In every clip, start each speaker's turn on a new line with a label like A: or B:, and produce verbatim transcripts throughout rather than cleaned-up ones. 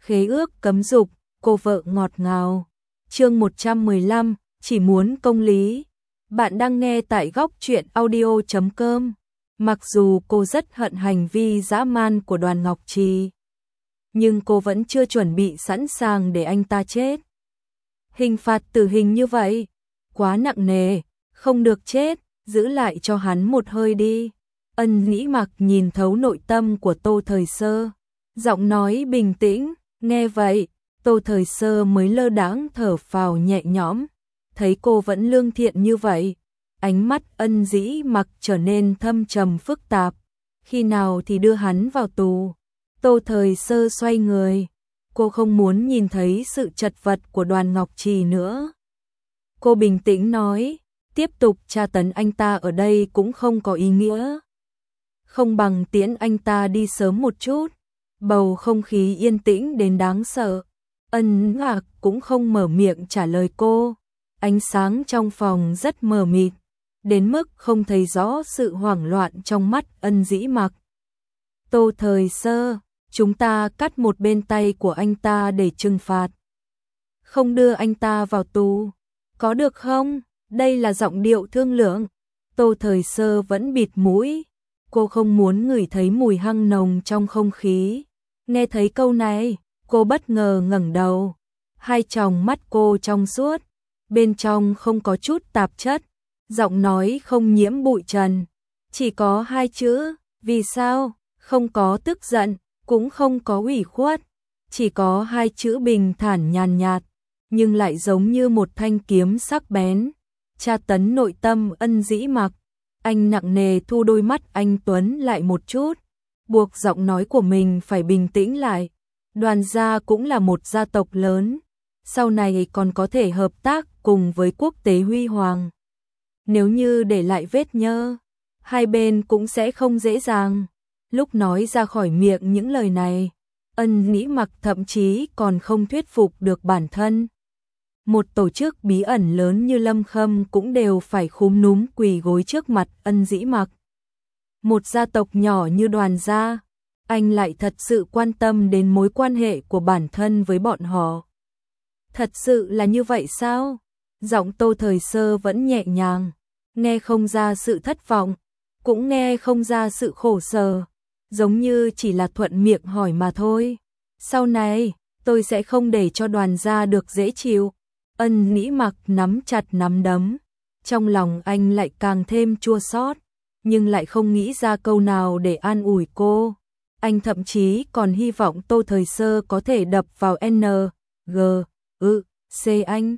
A: Khế ước cấm dục, cô vợ ngọt ngào. Chương một trăm mười lăm, chỉ muốn công lý. Bạn đang nghe tại góc truyện audio chấm com. Mặc dù cô rất hận hành vi dã man của Đoàn Ngọc Trì, nhưng cô vẫn chưa chuẩn bị sẵn sàng để anh ta chết. Hình phạt tử hình như vậy, quá nặng nề, không được chết, giữ lại cho hắn một hơi đi. Ân Nhĩ Mặc nhìn thấu nội tâm của Tô Thời Sơ, giọng nói bình tĩnh. Nghe vậy, Tô Thời Sơ mới lơ đãng thở phào nhẹ nhõm. Thấy cô vẫn lương thiện như vậy, ánh mắt Ân Dĩ Mặc trở nên thâm trầm phức tạp. Khi nào thì đưa hắn vào tù? Tô Thời Sơ xoay người. Cô không muốn nhìn thấy sự chật vật của Đoàn Ngọc Trì nữa. Cô bình tĩnh nói, tiếp tục tra tấn anh ta ở đây cũng không có ý nghĩa. Không bằng tiễn anh ta đi sớm một chút. Bầu không khí yên tĩnh đến đáng sợ. Ân Ngạc cũng không mở miệng trả lời cô. Ánh sáng trong phòng rất mờ mịt, đến mức không thấy rõ sự hoảng loạn trong mắt Ân Dĩ Mặc. Tô Thời Sơ, chúng ta cắt một bên tay của anh ta để trừng phạt. Không đưa anh ta vào tù, có được không? Đây là giọng điệu thương lượng. Tô Thời Sơ vẫn bịt mũi. Cô không muốn ngửi thấy mùi hăng nồng trong không khí. Nghe thấy câu này, cô bất ngờ ngẩng đầu. Hai tròng mắt cô trong suốt, bên trong không có chút tạp chất, giọng nói không nhiễm bụi trần. Chỉ có hai chữ, vì sao? Không có tức giận, cũng không có ủy khuất. Chỉ có hai chữ bình thản nhàn nhạt, nhưng lại giống như một thanh kiếm sắc bén, tra tấn nội tâm Ân Dĩ Mặc. Anh nặng nề thu đôi mắt anh tuấn lại một chút, buộc giọng nói của mình phải bình tĩnh lại. Đoàn gia cũng là một gia tộc lớn, sau này còn có thể hợp tác cùng với quốc tế huy hoàng. Nếu như để lại vết nhơ, hai bên cũng sẽ không dễ dàng. Lúc nói ra khỏi miệng những lời này, Ân Nhĩ Mặc thậm chí còn không thuyết phục được bản thân. Một tổ chức bí ẩn lớn như Lâm Khâm cũng đều phải khúm núm quỳ gối trước mặt Ân Dĩ Mặc. Một gia tộc nhỏ như Đoàn gia, anh lại thật sự quan tâm đến mối quan hệ của bản thân với bọn họ. Thật sự là như vậy sao? Giọng Tô Thời Sơ vẫn nhẹ nhàng, nghe không ra sự thất vọng, cũng nghe không ra sự khổ sở, giống như chỉ là thuận miệng hỏi mà thôi. Sau này, tôi sẽ không để cho Đoàn gia được dễ chịu. Ân Nhĩ Mặc nắm chặt nắm đấm, trong lòng anh lại càng thêm chua xót, nhưng lại không nghĩ ra câu nào để an ủi cô. Anh thậm chí còn hy vọng Tô Thời Sơ có thể đập vào N, G, ư, C anh.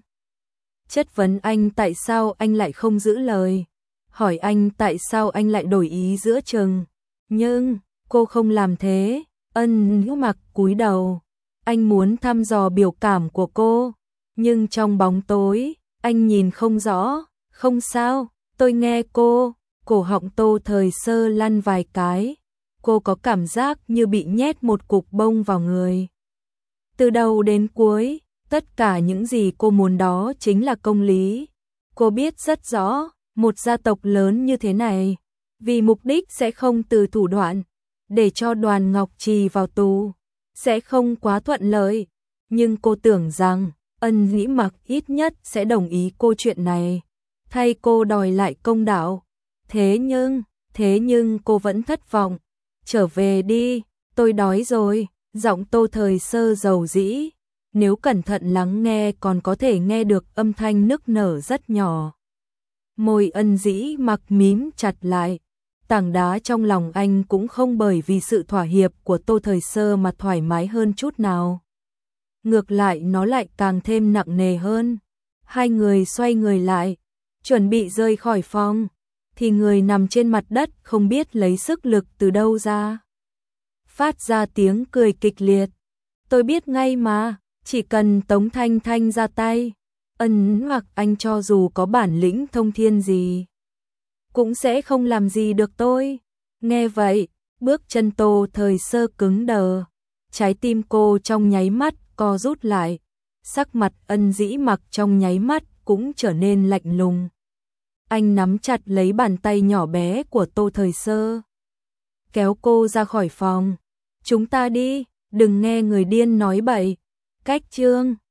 A: Chất vấn anh tại sao anh lại không giữ lời, hỏi anh tại sao anh lại đổi ý giữa chừng. Nhưng cô không làm thế. Ân Nhĩ Mặc cúi đầu, anh muốn thăm dò biểu cảm của cô, nhưng trong bóng tối, anh nhìn không rõ. Không sao, tôi nghe cô. Cổ họng Tô Thời Sơ lăn vài cái, cô có cảm giác như bị nhét một cục bông vào người. Từ đầu đến cuối, tất cả những gì cô muốn đó chính là công lý. Cô biết rất rõ, một gia tộc lớn như thế này, vì mục đích sẽ không từ thủ đoạn, để cho Đoàn Ngọc Trì vào tù, sẽ không quá thuận lợi. Nhưng cô tưởng rằng, Ân Nhĩ Mặc ít nhất sẽ đồng ý cô chuyện này, thay cô đòi lại công đạo. Thế nhưng, thế nhưng cô vẫn thất vọng. Trở về đi, tôi đói rồi. Giọng Tô Thời Sơ dầu dĩ, nếu cẩn thận lắng nghe còn có thể nghe được âm thanh nức nở rất nhỏ. Môi Ân Dĩ Mặc mím chặt lại, tảng đá trong lòng anh cũng không bởi vì sự thỏa hiệp của Tô Thời Sơ mà thoải mái hơn chút nào. Ngược lại nó lại càng thêm nặng nề hơn. Hai người xoay người lại, chuẩn bị rời khỏi phòng, thì người nằm trên mặt đất không biết lấy sức lực từ đâu ra, phát ra tiếng cười kịch liệt. Tôi biết ngay mà, chỉ cần Tống Thanh Thanh ra tay, Ân hoặc anh cho dù có bản lĩnh thông thiên gì, cũng sẽ không làm gì được tôi. Nghe vậy, bước chân Tô Thời Sơ cứng đờ, trái tim cô trong nháy mắt co rút lại, sắc mặt Ân Dĩ Mặc trong nháy mắt cũng trở nên lạnh lùng. Anh nắm chặt lấy bàn tay nhỏ bé của Tô Thời Sơ, kéo cô ra khỏi phòng. Chúng ta đi, Đừng nghe người điên nói bậy. Cách chương